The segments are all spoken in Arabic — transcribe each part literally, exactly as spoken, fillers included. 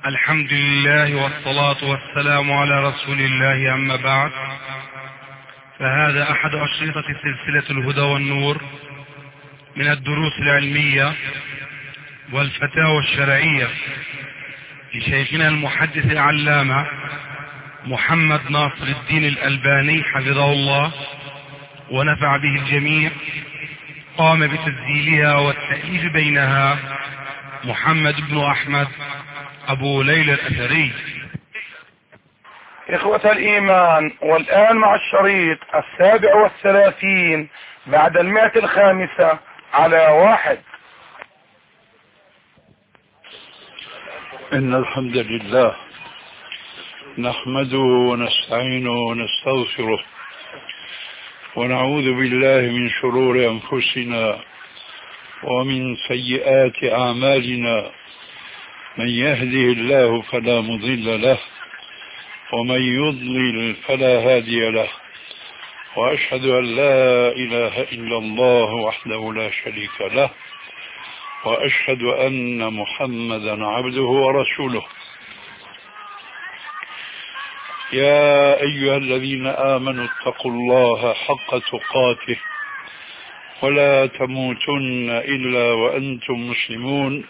الحمد لله والصلاة والسلام على رسول الله، أما بعد، فهذا أحد أشرطة سلسلة الهدى والنور من الدروس العلمية والفتاوى الشرعية لشيخنا المحدث العلامة محمد ناصر الدين الألباني حفظه الله ونفع به الجميع. قام بتسجيلها والتأليف بينها محمد بن أحمد أبو ليلى الأثري. إخوة الإيمان، والآن مع الشريط السابع والثلاثين بعد المئة الخامسة على واحد. إن الحمد لله نحمده ونستعينه ونستغفره ونعوذ بالله من شرور أنفسنا ومن سيئات أعمالنا. من يهده الله فلا مضل له ومن يضلل فلا هادي له، وأشهد أن لا إله إلا الله وحده لا شريك له، وأشهد أن محمدا عبده ورسوله. يا أيها الذين آمنوا اتقوا الله حق تقاته ولا تموتن إلا وأنتم مسلمون.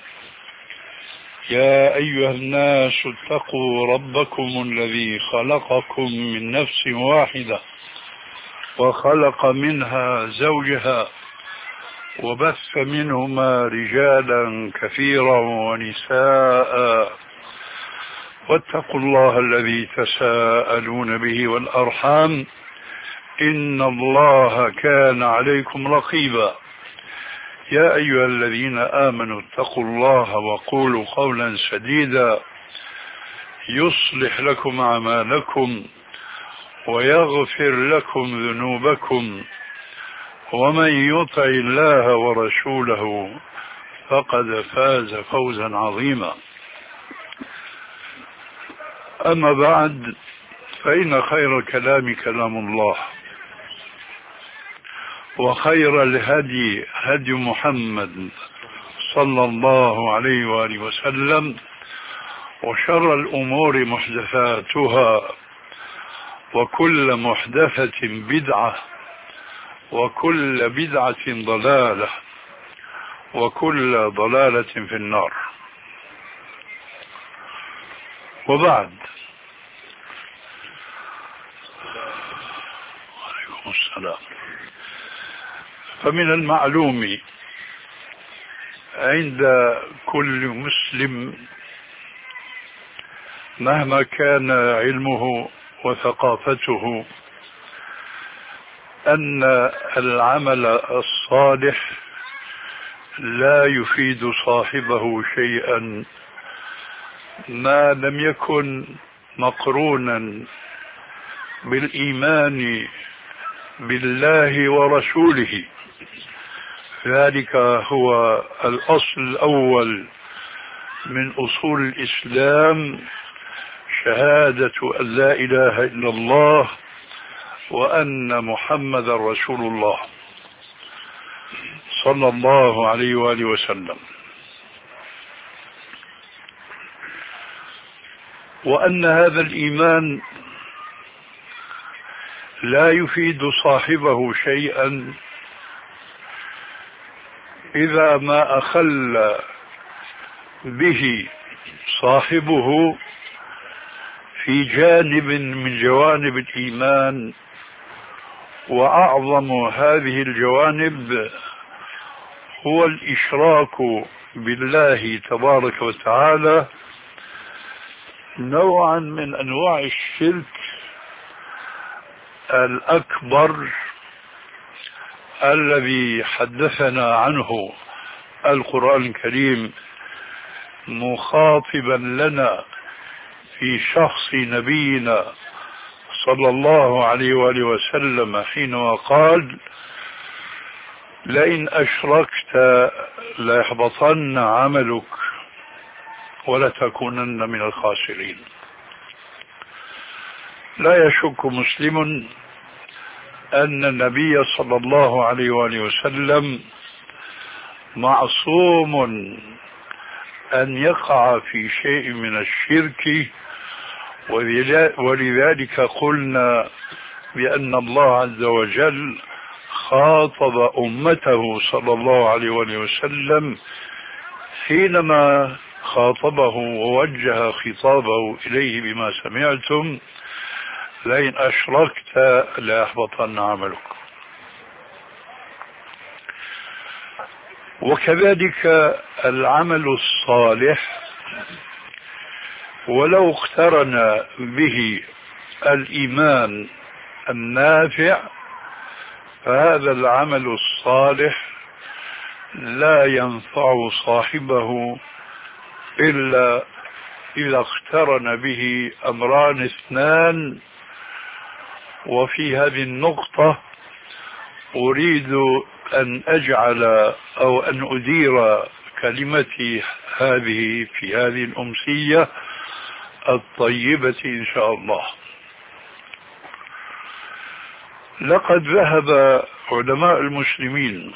يا أيها الناس اتقوا ربكم الذي خلقكم من نفس واحدة وخلق منها زوجها وبث منهما رجالا كثيرا ونساء، واتقوا الله الذي تساءلون به والأرحام إن الله كان عليكم رقيبا. يا أيها الذين آمنوا اتقوا الله وقولوا قولا سديدا يصلح لكم أعمالكم ويغفر لكم ذنوبكم، ومن يطع الله ورسوله فقد فاز فوزا عظيما. أما بعد، فإن خير الكلام كلام الله، وخير الهدي هدي محمد صلى الله عليه وآله وسلم، وشر الأمور محدثاتها، وكل محدثة بدعة، وكل بدعة ضلالة، وكل ضلالة في النار. وبعد، وعليكم السلام. فمن المعلوم عند كل مسلم مهما كان علمه وثقافته أن العمل الصالح لا يفيد صاحبه شيئا ما لم يكن مقرونا بالإيمان بالله ورسوله. ذلك هو الأصل الأول من أصول الإسلام، شهادة أن لا إله إلا الله وأن محمد رسول الله صلى الله عليه وآله وسلم، وأن هذا الإيمان لا يفيد صاحبه شيئا إذا ما أخل به صاحبه في جانب من جوانب الإيمان. وأعظم هذه الجوانب هو الإشراك بالله تبارك وتعالى، نوعا من أنواع الشرك الأكبر الذي حدثنا عنه القرآن الكريم مخاطبا لنا في شخص نبينا صلى الله عليه وآله وسلم حينما قال: لئن أشركت ليحبطن عملك ولتكونن من الخاسرين. لا يشك مسلم أن النبي صلى الله عليه وآله وسلم معصوم أن يقع في شيء من الشرك، ولذلك قلنا بأن الله عز وجل خاطب أمته صلى الله عليه وسلم حينما خاطبه ووجه خطابه إليه بما سمعتم: لئن أشركت ليحبطن عملك. وكذلك العمل الصالح ولو اقترن به الإيمان النافع فهذا العمل الصالح لا ينفع صاحبه إلا إذا اقترن به أمران اثنان. وفي هذه النقطة أريد أن أجعل أو أن أدير كلمتي هذه في هذه الأمسية الطيبة إن شاء الله. لقد ذهب علماء المسلمين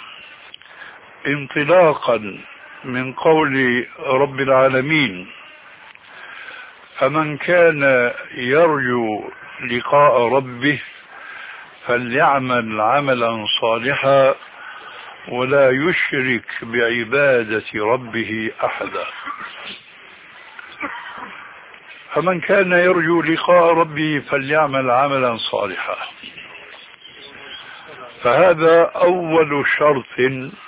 انطلاقا من قول رب العالمين: فمن كان يرجو لقاء ربه فليعمل عملا صالحا ولا يشرك بعبادة ربه أحدا. فمن كان يرجو لقاء ربه فليعمل عملا صالحا، فهذا أول شرط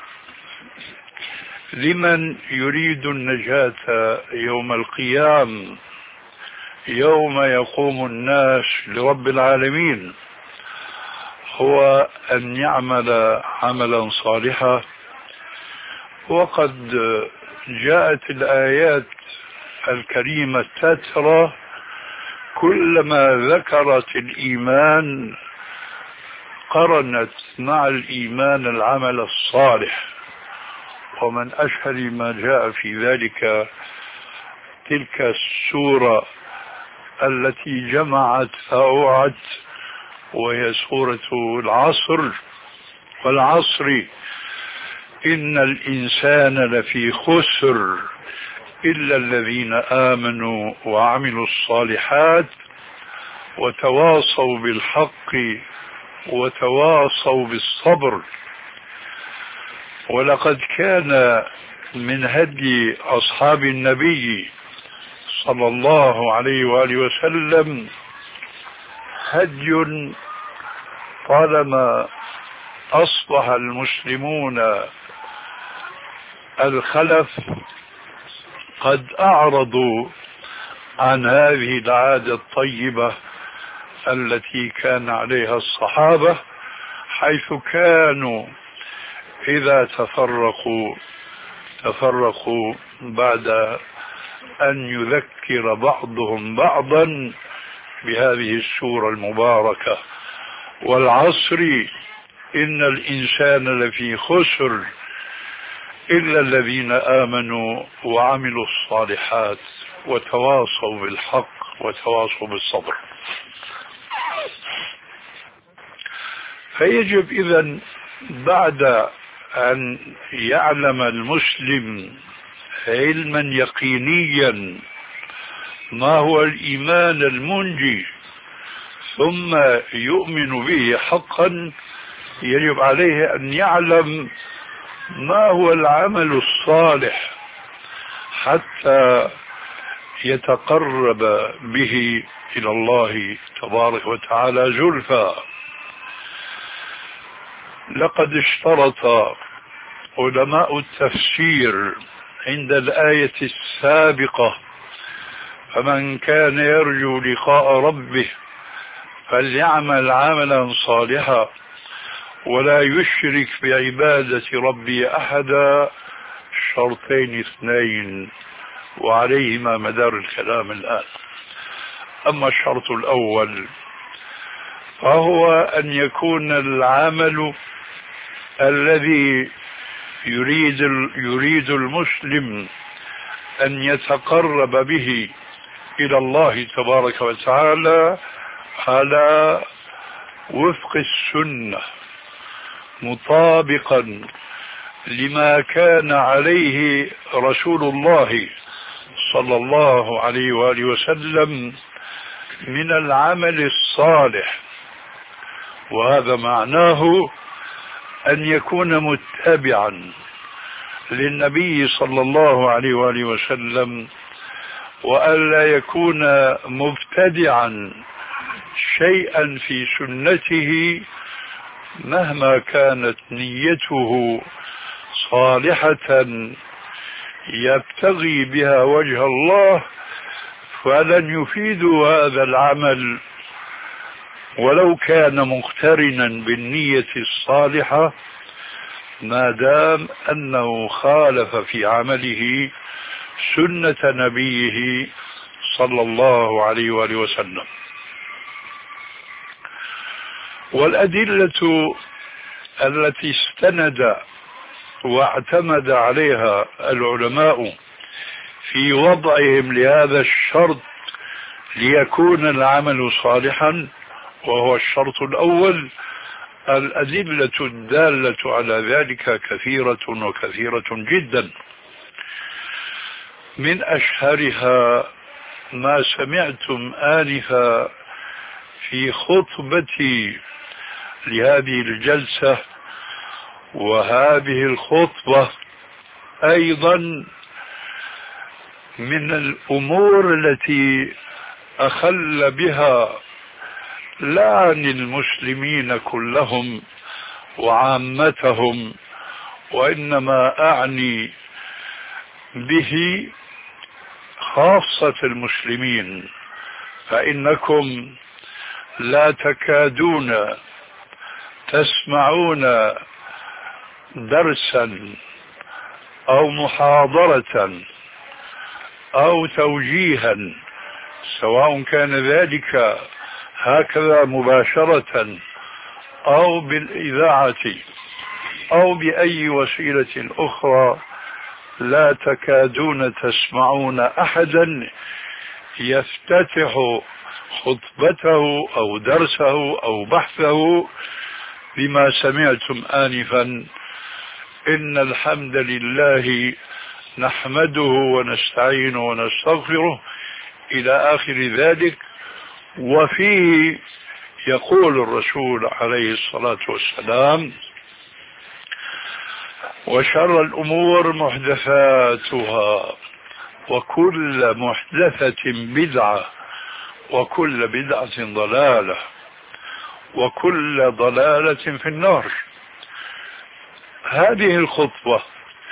لمن يريد النجاة يوم القيامة، يوم يقوم الناس لرب العالمين، هو أن يعمل عملا صالحا. وقد جاءت الآيات الكريمة تترى كلما ذكرت الإيمان قرنت مع الإيمان العمل الصالح. ومن أشهر ما جاء في ذلك تلك السورة التي جمعت فأوعت، وهي سورة العصر: والعصر إن الإنسان لفي خسر إلا الذين آمنوا وعملوا الصالحات وتواصوا بالحق وتواصوا بالصبر. ولقد كان من هدي أصحاب النبي صلى الله عليه وآله وسلم هدي طالما أصبح المسلمون الخلف قد أعرضوا عن هذه العادة الطيبة التي كان عليها الصحابة، حيث كانوا إذا تفرقوا تفرقوا بعد أن يذكر بعضهم بعضا بهذه السورة المباركة: والعصر إن الإنسان لفي خسر إلا الذين آمنوا وعملوا الصالحات وتواصوا بالحق وتواصوا بالصبر. فيجب إذن بعد أن يعلم المسلم علما يقينيا ما هو الإيمان المنجي ثم يؤمن به حقا، يجب عليه أن يعلم ما هو العمل الصالح حتى يتقرب به إلى الله تبارك وتعالى زلفى. لقد اشترط علماء التفسير عند الآية السابقة: فمن كان يرجو لقاء ربه فليعمل عملا صالحا ولا يشرك بعبادة ربه أحدا، شرطين اثنين وعليهما مدار الكلام الآن. أما الشرط الأول فهو أن يكون العمل الذي يريد يريد المسلم أن يتقرب به إلى الله تبارك وتعالى على وفق السنة، مطابقا لما كان عليه رسول الله صلى الله عليه وآله وسلم من العمل الصالح، وهذا معناه أن يكون متبعا للنبي صلى الله عليه وآله وسلم، وألا يكون مبتدعا شيئا في سنته مهما كانت نيته صالحة يبتغي بها وجه الله، فلن يفيد هذا العمل ولو كان مقترنا بالنية الصالحة ما دام أنه خالف في عمله سنة نبيه صلى الله عليه وآله وسلم. والأدلة التي استند واعتمد عليها العلماء في وضعهم لهذا الشرط ليكون العمل صالحا، وهو الشرط الأول، الأدلة الدالة على ذلك كثيرة وكثيرة جدا. من أشهرها ما سمعتم آنفا في خطبتي لهذه الجلسة، وهذه الخطبة أيضا من الأمور التي أخل بها لا عن المسلمين كلهم وعامتهم، وإنما أعني به خاصة المسلمين، فإنكم لا تكادون تسمعون درسا أو محاضرة أو توجيها، سواء كان ذلك هكذا مباشرة أو بالإذاعة أو بأي وسيلة أخرى، لا تكادون تسمعون أحدا يفتتح خطبته أو درسه أو بحثه بما سمعتم آنفا: إن الحمد لله نحمده ونستعينه ونستغفره إلى آخر ذلك. وفيه يقول الرسول عليه الصلاة والسلام: وشر الأمور محدثاتها وكل محدثة بدعة وكل بدعة ضلالة وكل ضلالة في النار. هذه الخطبة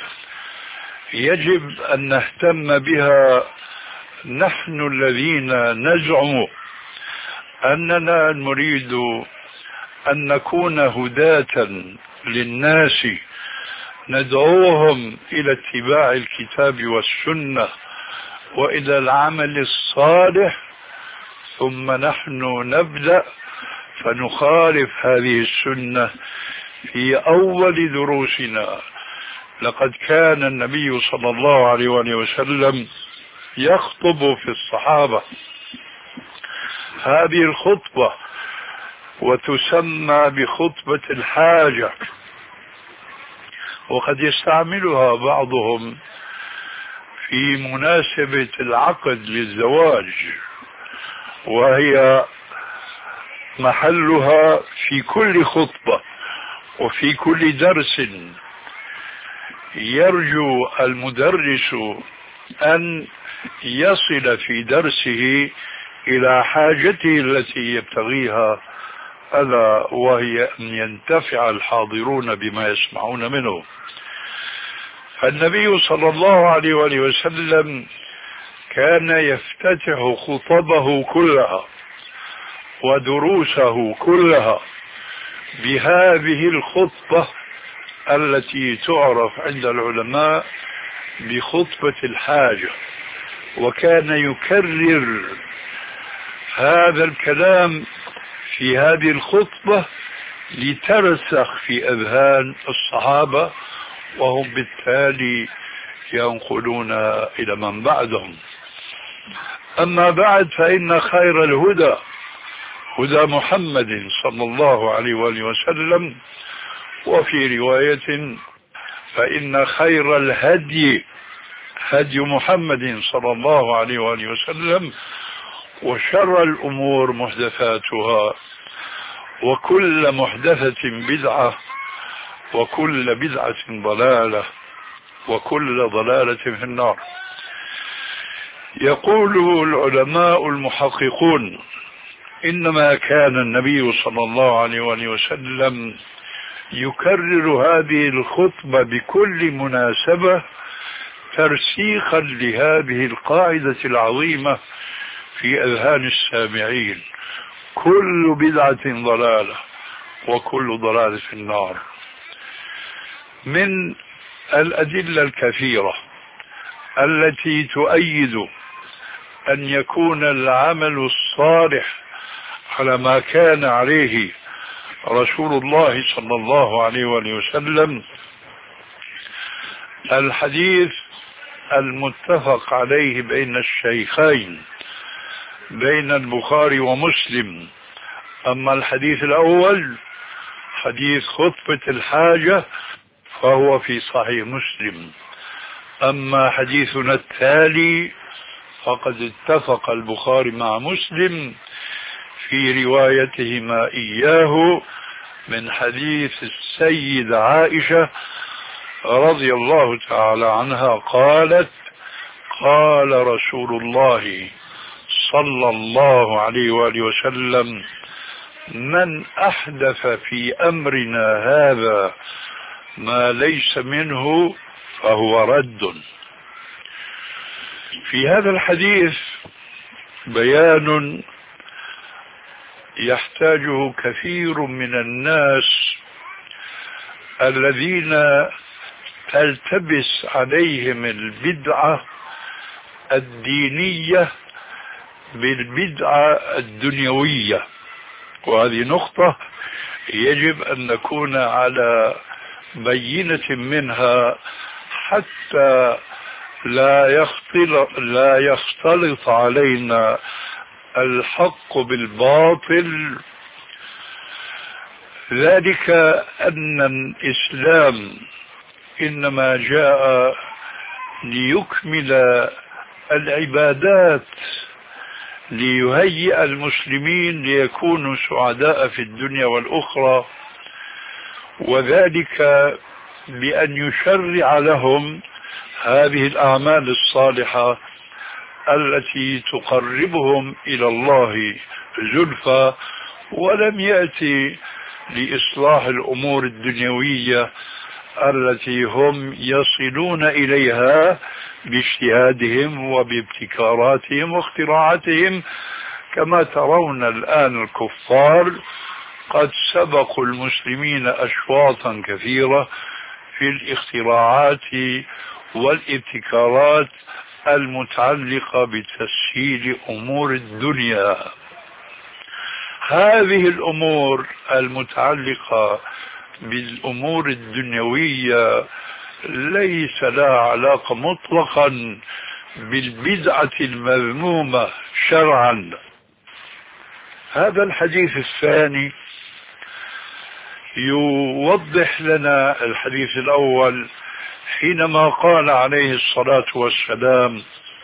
يجب أن نهتم بها نحن الذين نزعم أننا نريد أن نكون هداة للناس، ندعوهم إلى اتباع الكتاب والسنة وإلى العمل الصالح، ثم نحن نبدأ فنخالف هذه السنة في أول دروسنا. لقد كان النبي صلى الله عليه وسلم يخطب في الصحابة هذه الخطبة، وتسمى بخطبة الحاجة، وقد يستعملها بعضهم في مناسبة العقد للزواج، وهي محلها في كل خطبة وفي كل درس. يرجو المدرس أن يصل في درسه إلى حاجته التي يبتغيها، ألا وهي أن ينتفع الحاضرون بما يسمعون منه. فالنبي صلى الله عليه وآله وسلم كان يفتتح خطبه كلها ودروسه كلها بهذه الخطبة التي تعرف عند العلماء بخطبة الحاجة، وكان يكرر هذا الكلام في هذه الخطبة لترسخ في أذهان الصحابة، وهم بالتالي ينقلون إلى من بعدهم. أما بعد، فإن خير الهدى هدى محمد صلى الله عليه وآله وسلم، وفي رواية: فإن خير الهدي هدي محمد صلى الله عليه وآله وسلم، وشر الأمور محدثاتها، وكل محدثة بدعة، وكل بدعة ضلالة، وكل ضلالة في النار. يقول العلماء المحققون: إنما كان النبي صلى الله عليه وآله وسلم يكرر هذه الخطبة بكل مناسبة ترسيخا لهذه القاعدة العظيمة في أذهان السامعين: كل بدعة ضلالة، وكل ضلالة في النار. من الأدلة الكثيرة التي تؤيد أن يكون العمل الصالح على ما كان عليه رسول الله صلى الله عليه وآله وسلم الحديث المتفق عليه بين الشيخين، بين البخاري ومسلم. أما الحديث الأول حديث خطبة الحاجة فهو في صحيح مسلم. أما حديثنا التالي فقد اتفق البخاري مع مسلم في روايتهما إياه من حديث السيدة عائشة رضي الله تعالى عنها قالت: قال رسول الله صلى الله عليه وآله وسلم: من أحدث في أمرنا هذا ما ليس منه فهو رد. في هذا الحديث بيان يحتاجه كثير من الناس الذين تلتبس عليهم البدعة الدينية بالبدعة الدنيوية، وهذه نقطة يجب أن نكون على بينة منها حتى لا يختلط, لا يختلط علينا الحق بالباطل. ذلك أن الإسلام إنما جاء ليكمل العبادات، ليهيئ المسلمين ليكونوا سعداء في الدنيا والأخرى، وذلك بأن يشرع لهم هذه الأعمال الصالحة التي تقربهم إلى الله زلفى، ولم يأتي لإصلاح الأمور الدنيوية التي هم يصلون إليها باجتهادهم وبابتكاراتهم واختراعاتهم. كما ترون الآن الكفار قد سبقوا المسلمين أشواطا كثيرة في الاختراعات والابتكارات المتعلقة بتسهيل أمور الدنيا. هذه الأمور المتعلقة بالأمور الدنيوية ليس لها علاقة مطلقا بالبدعة المذمومة شرعا. هذا الحديث الثاني يوضح لنا الحديث الأول حينما قال عليه الصلاة والسلام: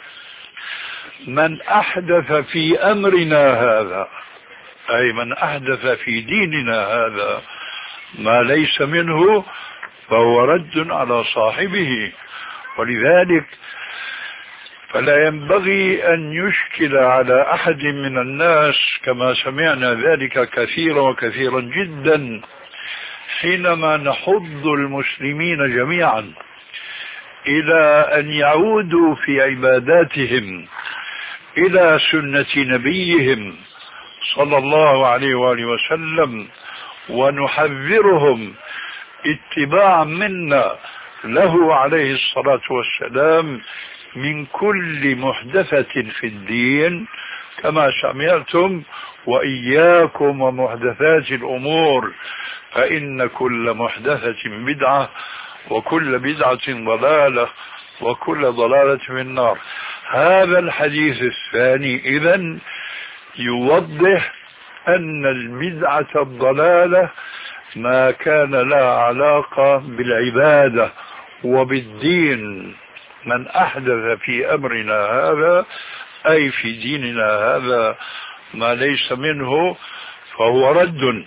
من أحدث في أمرنا هذا، أي من أحدث في ديننا هذا ما ليس منه فهو رد على صاحبه. ولذلك فلا ينبغي أن يشكل على أحد من الناس، كما سمعنا ذلك كثيرا وكثيرا جدا حينما نحض المسلمين جميعا إلى أن يعودوا في عباداتهم إلى سنة نبيهم صلى الله عليه وآله وسلم، ونحذرهم اتباعا منا له عليه الصلاة والسلام من كل محدثة في الدين، كما سمعتم: وإياكم ومحدثات الأمور فإن كل محدثة بدعة، وكل بدعة ضلالة، وكل ضلالة في النار. هذا الحديث الثاني إذن يوضح أن البدعة الضلالة ما كان لها علاقة بالعبادة وبالدين من أحدث في أمرنا هذا أي في ديننا هذا ما ليس منه فهو رد.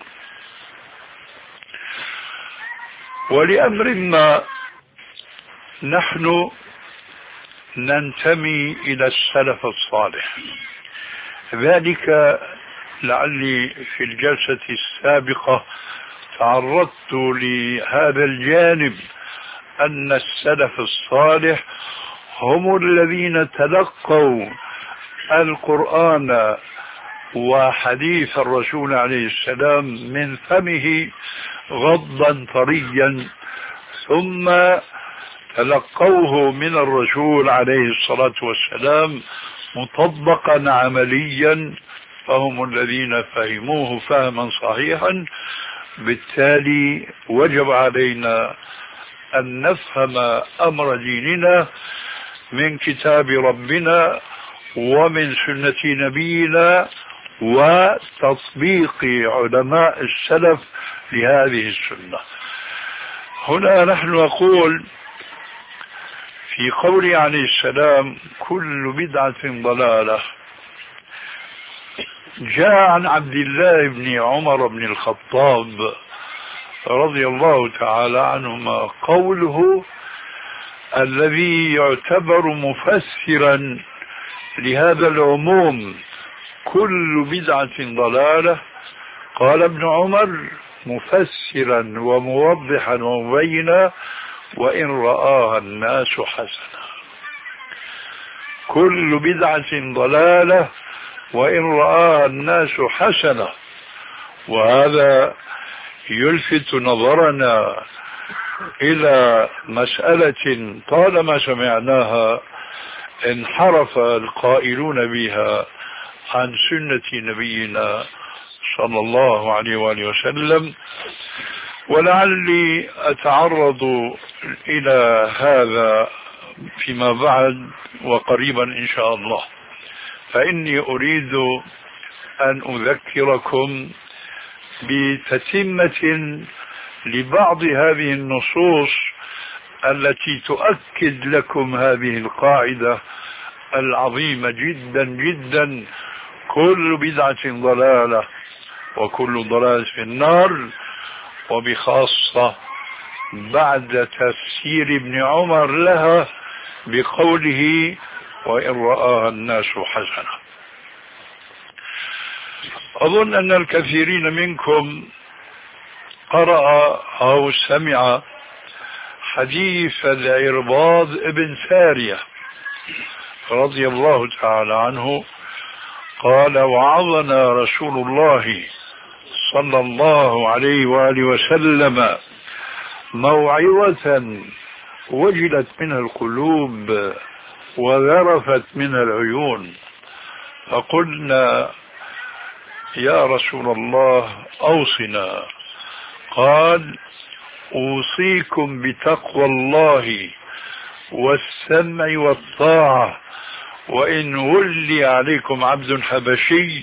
ولأمر ما نحن ننتمي إلى السلف الصالح، ذلك لعلي في الجلسة السابقة تعرضت لهذا الجانب، أن السلف الصالح هم الذين تلقوا القرآن وحديث الرسول عليه السلام من فمه غضا طريا، ثم تلقوه من الرسول عليه الصلاة والسلام مطبقا عمليا، فهم الذين فهموه فهما صحيحا. بالتالي وجب علينا أن نفهم أمر ديننا من كتاب ربنا ومن سنة نبينا وتطبيق علماء السلف لهذه السنة. هنا نحن نقول في قوله عليه السلام كل بدعة ضلالة، جاء عن عبد الله بن عمر بن الخطاب رضي الله تعالى عنهما قوله الذي يعتبر مفسرا لهذا العموم كل بدعة ضلالة، قال ابن عمر مفسرا وموضحا ومبينا وإن رآها الناس حسنة. كل بدعة ضلالة وإن رآها الناس حسنة. وهذا يلفت نظرنا إلى مسألة طالما سمعناها انحرف القائلون بها عن سنة نبينا صلى الله عليه وآله وسلم، ولعلي أتعرض إلى هذا فيما بعد وقريبا إن شاء الله. فإني أريد أن أذكركم بتتمة لبعض هذه النصوص التي تؤكد لكم هذه القاعدة العظيمة جدا جدا: كل بدعة ضلالة وكل ضلالة في النار. وبخاصة بعد تفسير ابن عمر لها بقوله وإن رآها الناس حسنة. أظن أن الكثيرين منكم قرأ أو سمع حديث العرباض ابن سارية رضي الله تعالى عنه قال: وعظنا رسول الله صلى الله عليه وآله وسلم موعظة وجلت منها القلوب وذرفت منها العيون، فقلنا يا رسول الله أوصنا. قال: أوصيكم بتقوى الله والسمع والطاعة، وإن ولي عليكم عبد حبشي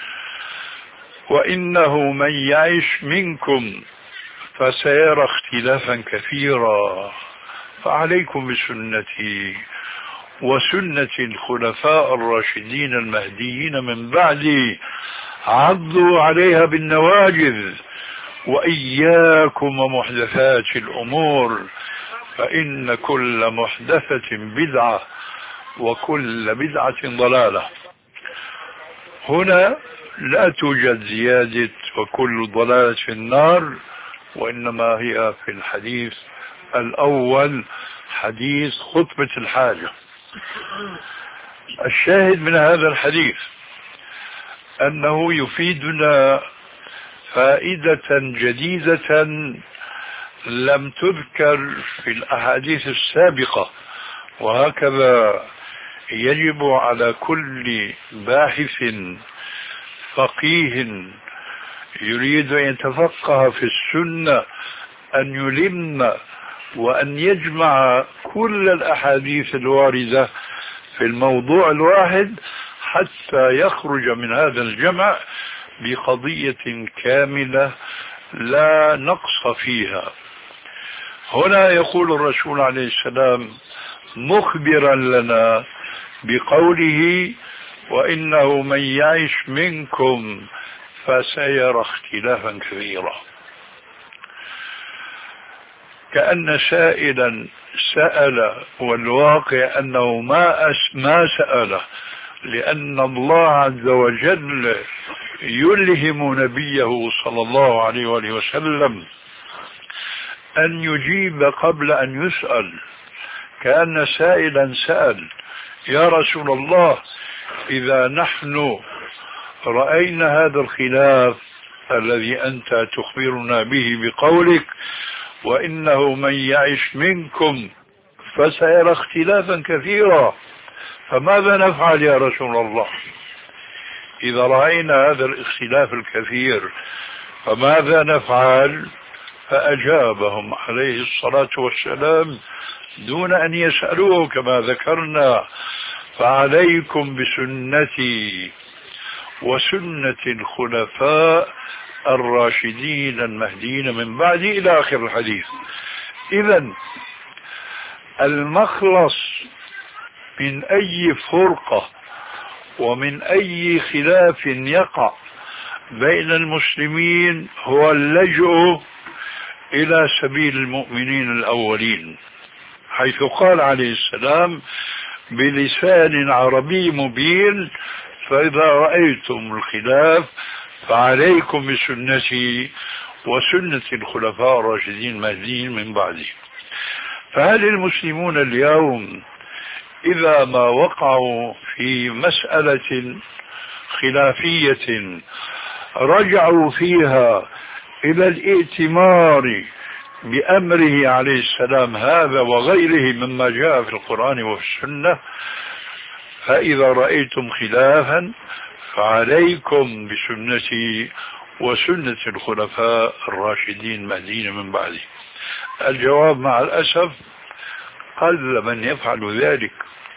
وإنه من يعش منكم فسيرى اختلافا كثيرا، فعليكم بسنتي وسنة الخلفاء الراشدين المهديين من بعدي، عضوا عليها بالنواجذ، وإياكم ومحدثات الأمور، فإن كل محدثة بدعة وكل بدعة ضلالة. هنا لا توجد زيادة وكل ضلالة في النار، وإنما هي في الحديث الأول حديث خطبة الحاجة. الشاهد من هذا الحديث أنه يفيدنا فائدة جديدة لم تذكر في الأحاديث السابقة، وهكذا يجب على كل باحث فقيه يريد أن يتفقه في السنة أن يلم وأن يجمع كل الأحاديث الواردة في الموضوع الواحد حتى يخرج من هذا الجمع بقضية كاملة لا نقص فيها. هنا يقول الرسول عليه السلام مخبرا لنا بقوله وإنه من يعش منكم فسيرى اختلافا كثيرا، كأن سائلا سأل والواقع أنه ما ما سأله، لأن الله عز وجل يلهم نبيه صلى الله عليه وآله وسلم أن يجيب قبل أن يسأل. كأن سائلا سأل يا رسول الله إذا نحن رأينا هذا الخلاف الذي أنت تخبرنا به بقولك وإنه من يعش منكم فسيرى اختلافا كثيرا، فماذا نفعل يا رسول الله؟ إذا رأينا هذا الاختلاف الكثير فماذا نفعل؟ فأجابهم عليه الصلاة والسلام دون أن يسألوه كما ذكرنا: فعليكم بسنتي وسنة الخلفاء الراشدين المهديين من بعدي، إلى آخر الحديث. إذن المخلص من أي فرقة ومن أي خلاف يقع بين المسلمين هو اللجوء إلى سبيل المؤمنين الأولين، حيث قال عليه السلام بلسان عربي مبين: فإذا رأيتم الخلاف فعليكم بسنتي وسنة الخلفاء الراشدين المهديين من بعدي. فهل المسلمون اليوم إذا ما وقعوا في مسألة خلافية رجعوا فيها إلى الائتمار بأمره عليه السلام هذا وغيره مما جاء في القرآن وفي السنة؟ فإذا رأيتم خلافا فعليكم بسنتي وسنة الخلفاء الراشدين المهديين من بعدي. الجواب مع الأسف قل من يفعل ذلك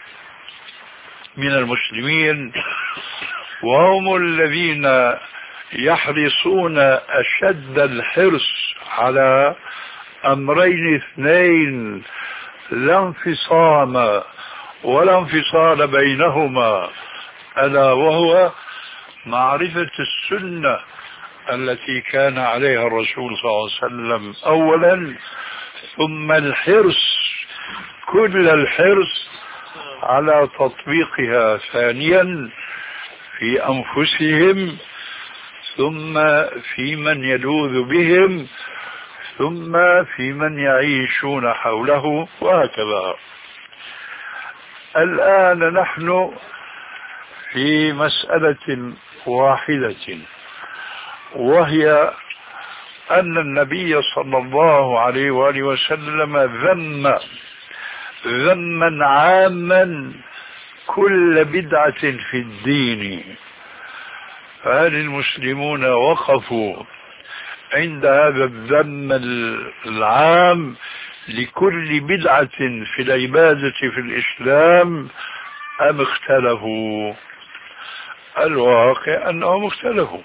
من المسلمين، وهم الذين يحرصون أشد الحرص على أمرين اثنين لا انفصام ولا انفصال بينهما، ألا وهو معرفة السنة التي كان عليها الرسول صلى الله عليه وسلم أولا، ثم الحرص كل الحرص على تطبيقها ثانيا في أنفسهم، ثم في من يلوذ بهم، ثم في من يعيشون حوله، وهكذا. الآن نحن في مسألة واحدة، وهي أن النبي صلى الله عليه وآله وسلم ذم ذما عاما كل بدعة في الدين. فهل المسلمون وقفوا عند هذا الذم العام لكل بدعة في العبادة في الإسلام أم اختلفوا؟ الواقع أنهم اختلفوا،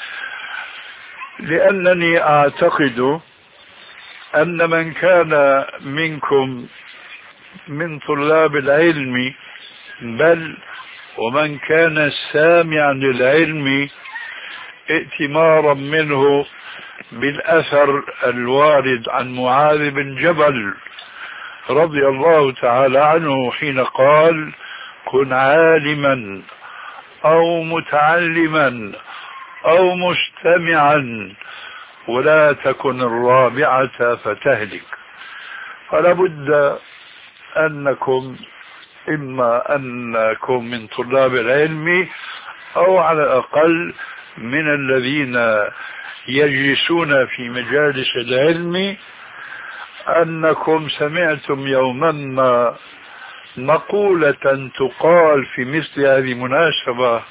لأنني أعتقد أن من كان منكم من طلاب العلم، بل ومن كان سامعا للعلم ائتمارا منه بالأثر الوارد عن معاذ بن جبل رضي الله تعالى عنه حين قال: كن عالما أو متعلما أو مستمعا ولا تكن الرابعة فتهلك. فلا بد أنكم إما أنكم من طلاب العلم أو على الأقل من الذين يجلسون في مجالس العلم أنكم سمعتم يوما ما مقولة تقال في مثل هذه المناسبة: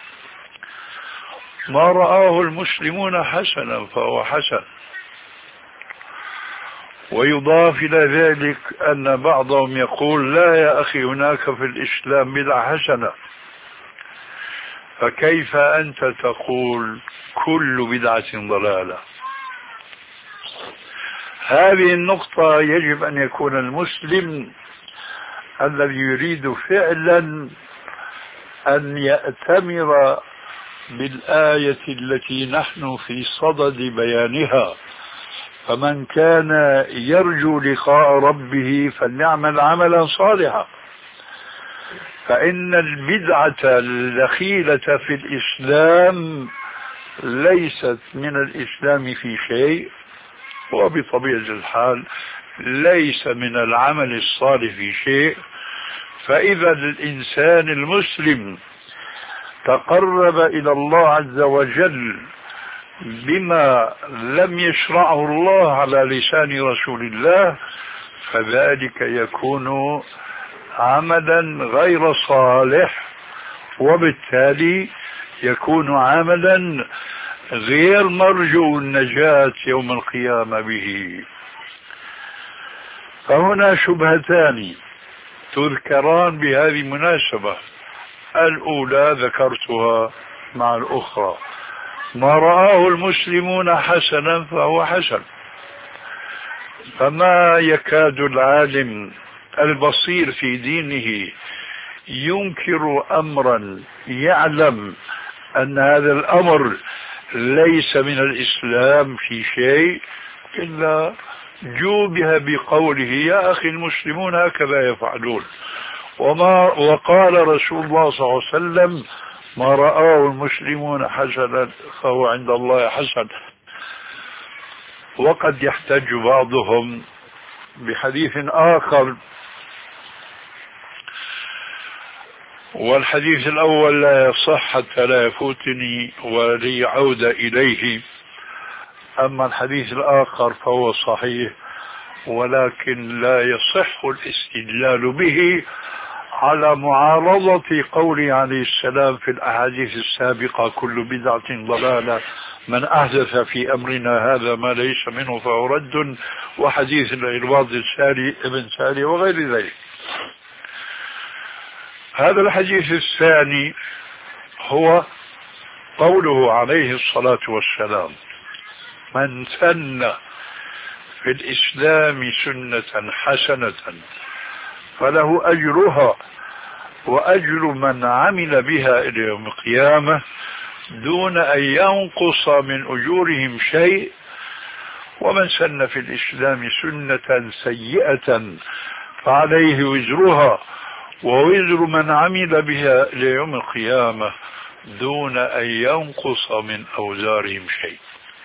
ما رآه المسلمون حسنا فهو حسن. ويضاف إلى ذلك أن بعضهم يقول: لا يا أخي، هناك في الإسلام بدعة حسنة. فكيف أنت تقول كل بدعة ضلالة؟ هذه النقطة يجب أن يكون المسلم الذي يريد فعلا أن يأتمر بالآية التي نحن في صدد بيانها، فمن كان يرجو لقاء ربه فليعمل عملا صالحا، فإن البدعة الدخيلة في الإسلام ليست من الإسلام في شيء، وبطبيعة الحال ليس من العمل الصالح في شيء. فإذا الإنسان المسلم تقرب إلى الله عز وجل بما لم يشرعه الله على لسان رسول الله، فذلك يكون عملا غير صالح، وبالتالي يكون عملا غير مرجو النجاة يوم القيامة به. فهنا شبهتان تذكران بهذه المناسبة. الأولى ذكرتها مع الأخرى: ما رآه المسلمون حسنا فهو حسن، فما يكاد العالم البصير في دينه ينكر أمرا يعلم أن هذا الأمر ليس من الإسلام في شيء إلا جوبها بقوله: يا أخي المسلمون هكذا يفعلون. وما وقال رسول الله صلى الله عليه وسلم: ما رآه المسلمون حسنا فهو عند الله حسن. وقد يحتج بعضهم بحديث آخر، والحديث الأول لا يصح حتى لا يفوتني ولي عودة إليه، أما الحديث الآخر فهو صحيح ولكن لا يصح الاستدلال به على معارضة قوله عليه السلام في الأحاديث السابقة: كل بدعة ضلالة، من أحدث في أمرنا هذا ما ليس منه فهو رد، وحديث العرباض الساري ابن ساري وغير ذلك. هذا الحديث الثاني هو قوله عليه الصلاة والسلام: من سن في الإسلام سنة حسنة فله أجرها وأجر من عمل بها إلى يوم القيامة دون أن ينقص من أجورهم شيء، ومن سن في الإسلام سنة سيئة فعليه وزرها ووزر من عمل بها إلى يوم القيامة دون أن ينقص من أوزارهم شيء.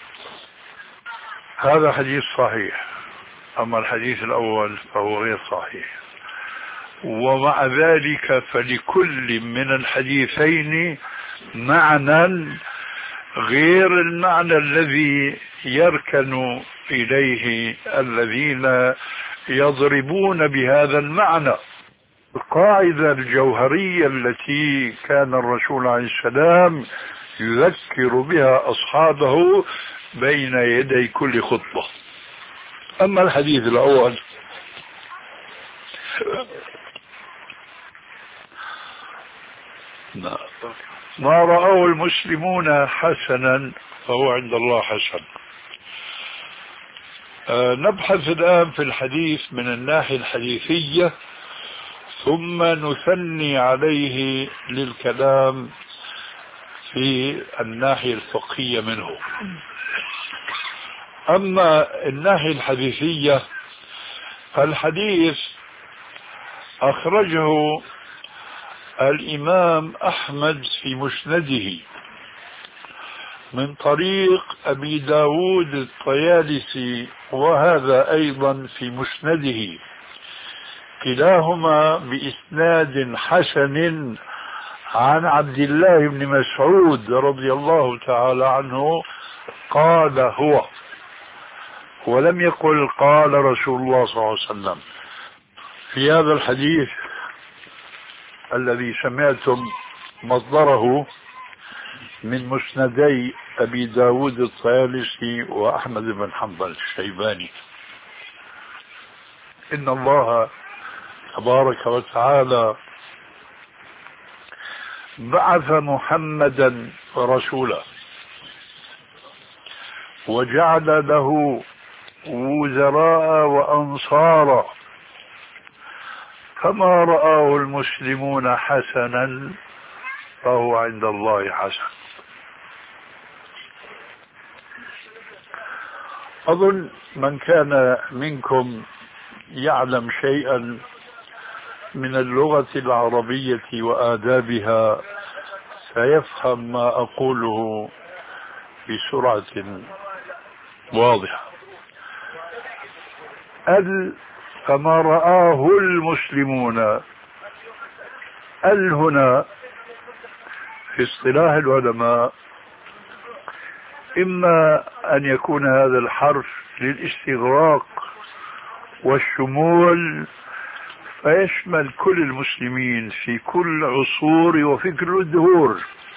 هذا حديث صحيح، أما الحديث الأول فهو غير صحيح. ومع ذلك فلكل من الحديثين معنى غير المعنى الذي يركن إليه الذين يضربون بهذا المعنى. القاعدة الجوهرية التي كان الرسول عليه السلام يذكر بها أصحابه بين يدي كل خطبة. أما الحديث الأول ما رأوا المسلمون حسنا فهو عند الله حسن. أه نبحث الآن في الحديث من الناحية الحديثية، ثم نثني عليه للكلام في الناحية الفقهية منه. أما الناحية الحديثية فالحديث أخرجه الإمام أحمد في مسنده من طريق أبي داود الطيالسي، وهذا أيضا في مسنده، كلاهما بإسناد حسن عن عبد الله بن مسعود رضي الله تعالى عنه قال هو، ولم يقل قال رسول الله صلى الله عليه وسلم. في هذا الحديث الذي سمعتم مصدره من مسندي أبي داود الطيالسي وأحمد بن حنبل الشيباني، إن الله تبارك وتعالى بعث محمدا رسولا وجعل له وزراء وأنصارا، فما رآه المسلمون حسنا فهو عند الله حسن. أظن من كان منكم يعلم شيئا من اللغة العربية وآدابها سيفهم ما أقوله بسرعة واضحة. ال فما رآه المسلمون، ال هنا في اصطلاح العلماء إما أن يكون هذا الحرف للاستغراق والشمول فيشمل كل المسلمين في كل عصور وفي كل الدهور،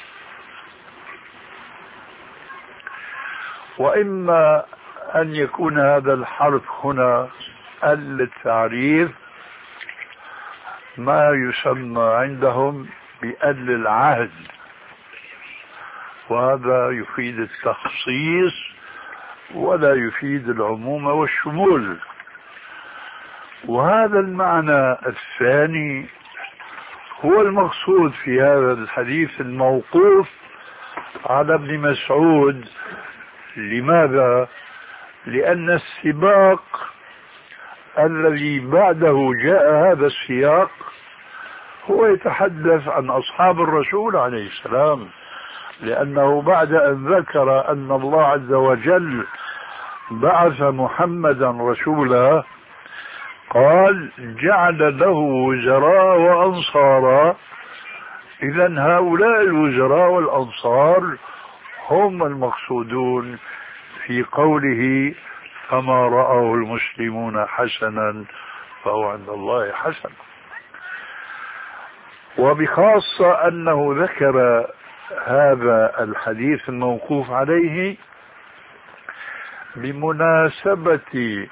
وإما أن يكون هذا الحرف هنا ال للتعريف، ما يسمى عندهم بال العهد، وهذا يفيد التخصيص ولا يفيد العموم والشمول. وهذا المعنى الثاني هو المقصود في هذا الحديث الموقوف على ابن مسعود. لماذا؟ لأن السباق الذي بعده جاء هذا السياق هو يتحدث عن أصحاب الرسول عليه السلام، لأنه بعد أن ذكر أن الله عز وجل بعث محمدا رسولا قال جعل له وزراء وأنصارا. إذن هؤلاء الوزراء والأنصار هم المقصودون في قوله فما رأوا المسلمون حسنا فهو عند الله حسن. وبخاصة أنه ذكر هذا الحديث الموقوف عليه بمناسبة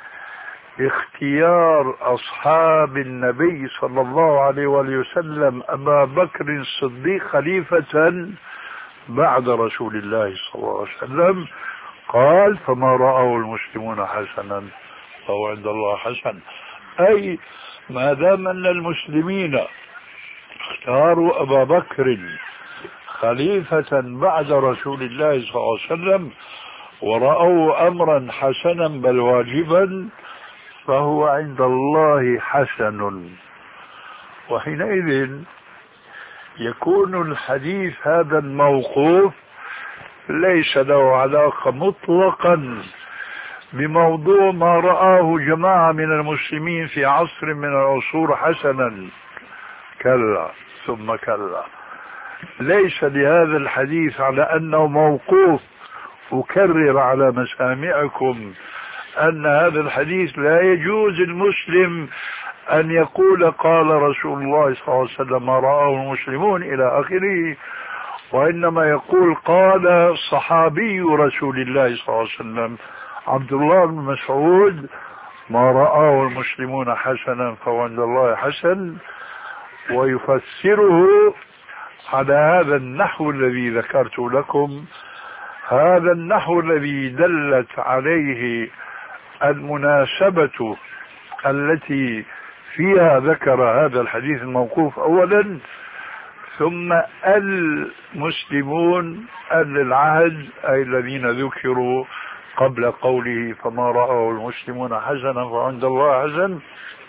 اختيار أصحاب النبي صلى الله عليه وآله وسلم أبا بكر الصديق خليفة بعد رسول الله صلى الله عليه وسلم، قال فما رأوا المسلمون حسنا فهو عند الله حسن. أي ما دام أن المسلمين اختاروا أبا بكر خليفة بعد رسول الله صلى الله عليه وسلم ورأوا أمرا حسنا بل واجبا فهو عند الله حسن. وحينئذ يكون الحديث هذا الموقوف ليس له علاقة مطلقا بموضوع ما رآه جماعة من المسلمين في عصر من العصور حسنا، كلا ثم كلا. ليس لهذا الحديث على أنه موقوف. أكرر على مسامعكم أن هذا الحديث لا يجوز المسلم أن يقول قال رسول الله صلى الله عليه وسلم ما رآه المسلمون إلى آخره، وإنما يقول قال صحابي رسول الله صلى الله عليه وسلم عبد الله بن مسعود ما رآه المسلمون حسنا فهو عند الله حسن، ويفسره على هذا النحو الذي ذكرت لكم، هذا النحو الذي دلت عليه المناسبة التي فيها ذكر هذا الحديث الموقوف أولا، ثم المسلمون أهل العهد أي الذين ذكروا قبل قوله فما رأوا المسلمون حسنا فعند الله حسن.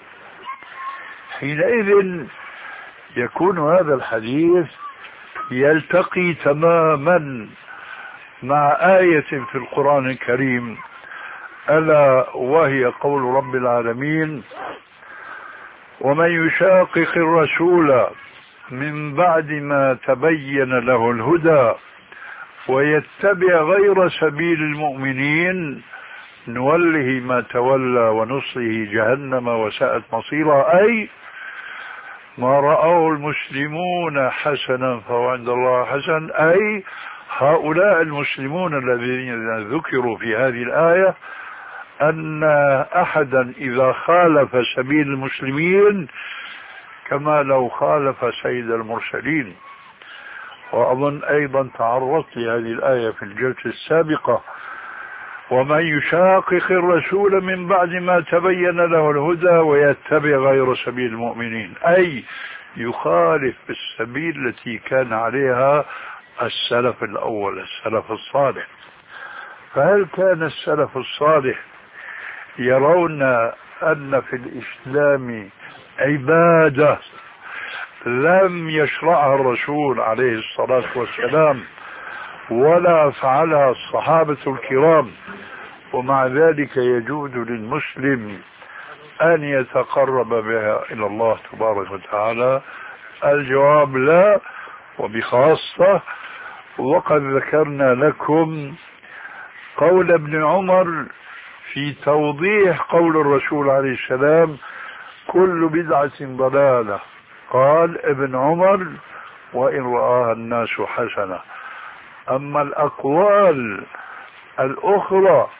حينئذ يكون هذا الحديث يلتقي تماما مع آية في القرآن الكريم ألا وهي قول رب العالمين ومن يشاقق الرسول من بعد ما تبين له الهدى ويتبع غير سبيل المؤمنين نوله ما تولى ونصله جهنم وساءت مصيرا. أي ما رأوا المسلمون حسنا فهو عند الله حسن، أي هؤلاء المسلمون الذين ذكروا في هذه الآية أن أحدا إذا خالف سبيل المسلمين كما لو خالف سيد المرسلين. وأظن أيضا تعرضت لهذه الآية في الجلسة السابقة ومن يشاقق الرسول من بعد ما تبين له الهدى ويتبع غير سبيل المؤمنين، أي يخالف السبيل التي كان عليها السلف الأول السلف الصالح. فهل كان السلف الصالح يرون أن في الإسلام عبادة لم يشرعها الرسول عليه الصلاة والسلام ولا فعلها الصحابة الكرام، ومع ذلك يجوز للمسلم أن يتقرب بها إلى الله تبارك وتعالى؟ الجواب لا، وبخاصة وقد ذكرنا لكم قول ابن عمر في توضيح قول الرسول عليه السلام كل بدعة ضلالة. قال ابن عمر وإن رآها الناس حسنة. أما الأقوال الأخرى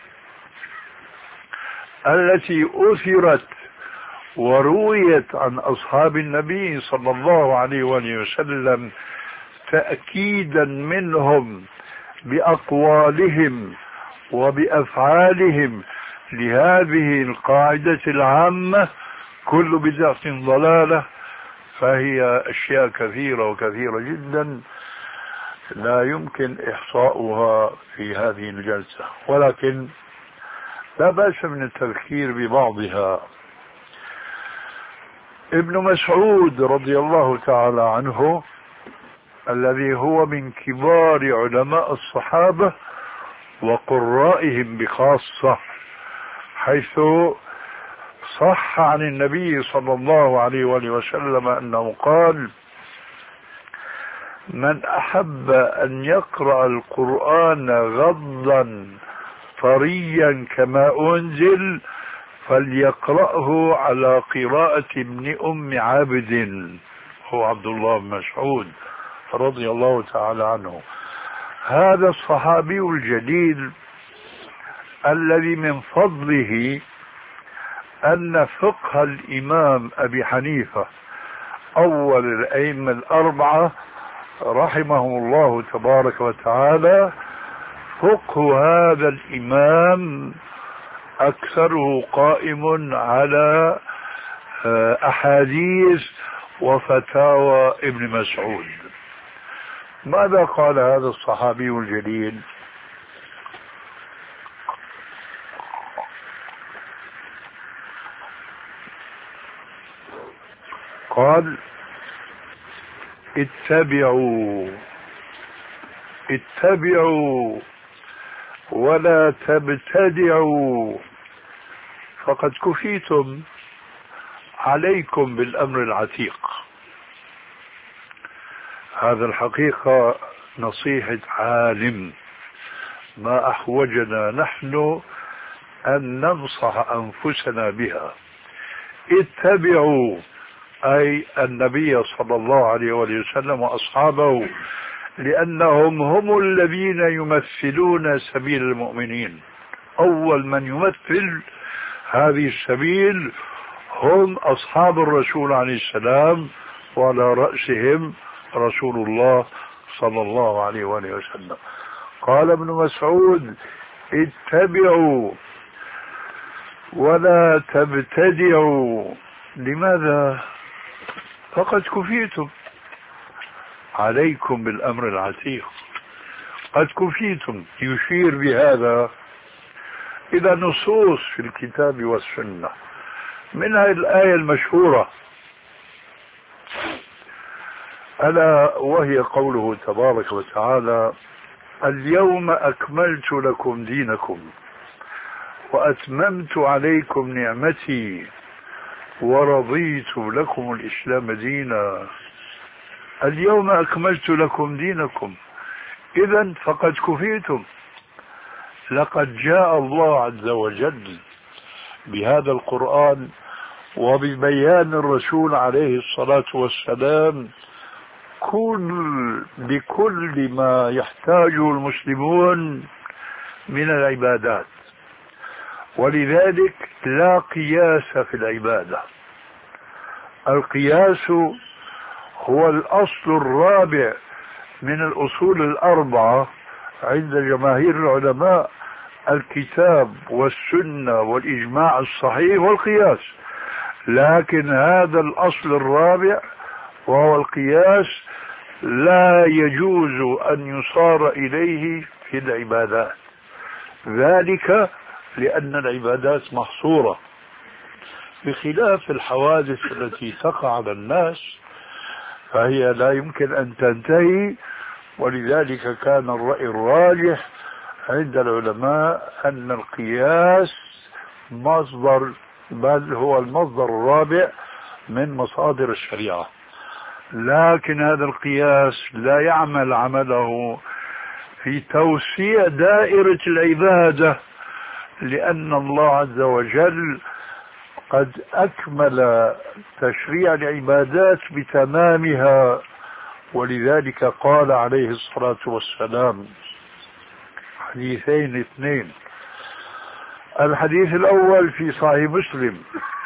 التي أثرت ورويت عن أصحاب النبي صلى الله عليه وآله وسلم تأكيدا منهم بأقوالهم وبأفعالهم لهذه القاعدة العامة كل بدعة ضلالة، فهي أشياء كثيرة وكثيرة جدا لا يمكن إحصاؤها في هذه الجلسة، ولكن لا بأس من التذكير ببعضها. ابن مسعود رضي الله تعالى عنه الذي هو من كبار علماء الصحابة وقرائهم بخاصة، حيث صح عن النبي صلى الله عليه وآله وسلم أنه قال: من أحب أن يقرأ القرآن غضا طريا كما أنزل فليقرأه على قراءة ابن أم عبد، هو عبد الله بن مسعود رضي الله تعالى عنه. هذا الصحابي الجليل الذي من فضله أن فقه الإمام أبي حنيفة أول الأئمة الأربعة رحمه الله تبارك وتعالى، فقه هذا الإمام أكثره قائم على أحاديث وفتاوى ابن مسعود. ماذا قال هذا الصحابي الجليل؟ قال: اتبعوا اتبعوا ولا تبتدعوا فقد كفيتم، عليكم بالأمر العتيق. هذا الحقيقة نصيحة عالم ما أحوجنا نحن أن ننصح أنفسنا بها. اتبعوا أي النبي صلى الله عليه وسلم وأصحابه، لأنهم هم الذين يمثلون سبيل المؤمنين. أول من يمثل هذه السبيل هم أصحاب الرسول عليه السلام، وعلى رأسهم رسول الله صلى الله عليه وآله وسلم. قال ابن مسعود: اتبعوا ولا تبتدعوا. لماذا؟ فقد كفيتم، عليكم بالأمر العتيق، قد كفيتم. يشير بهذا إلى نصوص في الكتاب والسنة، منها الآية المشهورة ألا وهي قوله تبارك وتعالى: اليوم أكملت لكم دينكم وأتممت عليكم نعمتي ورضيت لكم الإسلام دينا. اليوم أكملت لكم دينكم، إذن فقد كفيتم. لقد جاء الله عز وجل بهذا القرآن وببيان الرسول عليه الصلاة والسلام كل بكل ما يحتاجه المسلمون من العبادات، ولذلك لا قياس في العبادة. القياس هو الأصل الرابع من الأصول الأربعة عند جماهير العلماء الكتاب والسنة والإجماع الصحيح والقياس، لكن هذا الأصل الرابع وهو القياس لا يجوز أن يصار إليه في العبادات، ذلك لأن العبادات محصورة، بخلاف الحوادث التي تقع على الناس فهي لا يمكن أن تنتهي. ولذلك كان الرأي الراجح عند العلماء أن القياس مصدر، بل هو المصدر الرابع من مصادر الشريعة، لكن هذا القياس لا يعمل عمله في توسيع دائرة العبادة، لأن الله عز وجل قد أكمل تشريع العبادات بتمامها. ولذلك قال عليه الصلاة والسلام حديثين اثنين. الحديث الأول في صحيح مسلم: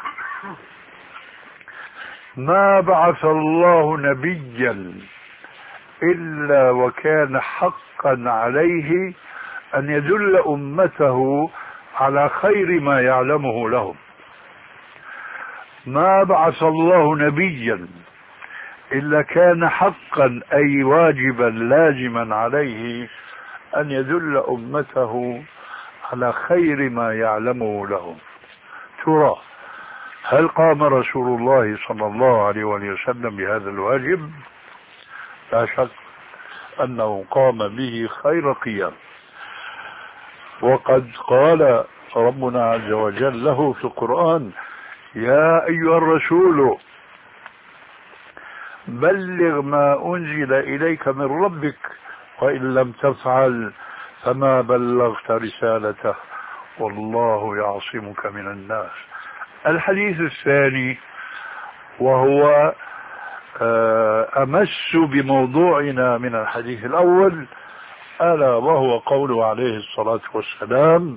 ما بعث الله نبيا إلا وكان حقا عليه أن يدل أمته على خير ما يعلمه لهم. ما بعث الله نبيا إلا كان حقا أي واجبا لازما عليه أن يدل أمته على خير ما يعلمه لهم. ترى هل قام رسول الله صلى الله عليه وسلم بهذا الواجب؟ لا شك أنه قام به خير قيام. وقد قال ربنا عز وجل له في القرآن: يا أيها الرسول بلغ ما أنزل إليك من ربك وإن لم تفعل فما بلغت رسالته والله يعصمك من الناس. الحديث الثاني وهو أمس بموضوعنا من الحديث الأول، ألا وهو قوله عليه الصلاة والسلام: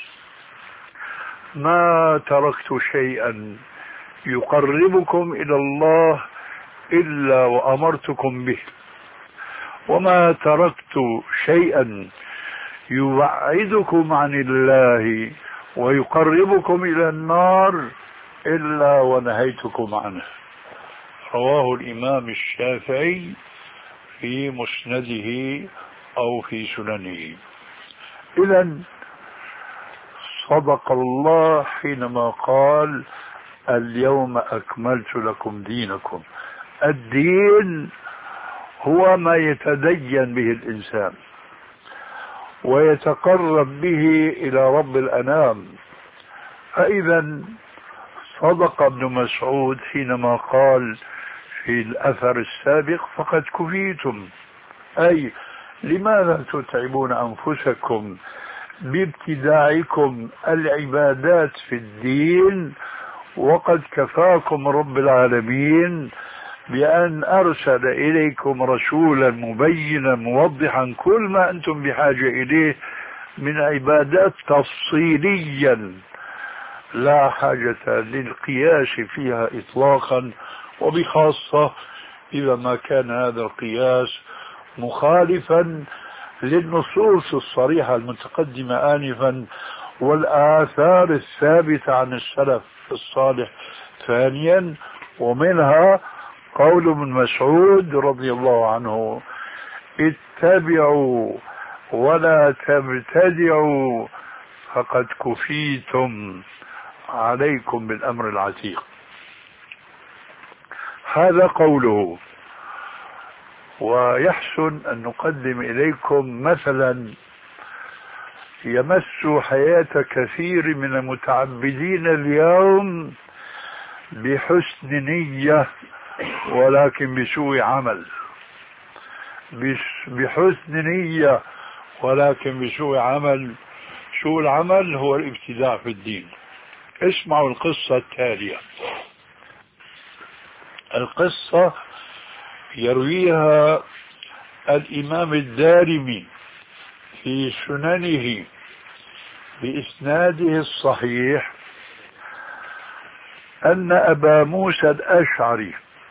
ما تركت شيئا يقربكم إلى الله إلا وأمرتكم به، وما تركت شيئا يبعدكم عن الله ويقربكم إلى النار إلا ونهيتكم عنه. رواه الإمام الشافعي في مسنده أو في سننه. إذن صدق الله حينما قال: اليوم أكملت لكم دينكم. الدين هو ما يتدين به الإنسان ويتقرب به إلى رب الأنام. فإذا صدق ابن مسعود حينما قال في الأثر السابق: فقد كفيتم، أي لماذا تتعبون أنفسكم بابتداعكم العبادات في الدين وقد كفاكم رب العالمين بأن أرسل إليكم رسولا مبينا موضحا كل ما أنتم بحاجة إليه من عبادات تفصيليا لا حاجة للقياس فيها إطلاقا، وبخاصة إذا ما كان هذا القياس مخالفا للنصوص الصريحة المتقدمة آنفا والآثار الثابتة عن السلف الصالح. ثانيا، ومنها قول ابن مسعود رضي الله عنه: اتبعوا ولا تبتدعوا فقد كفيتم، عليكم بالأمر العتيق. هذا قوله. ويحسن أن نقدم إليكم مثلا يمس حياة كثير من المتعبدين اليوم بحسن نية ولكن بسوء عمل، بحسن نية ولكن بسوء عمل. سوء العمل هو الابتداع في الدين. اسمعوا القصة التالية. القصة يرويها الإمام الدارمي في سننه بإسناده الصحيح أن أبا موسى الأشعري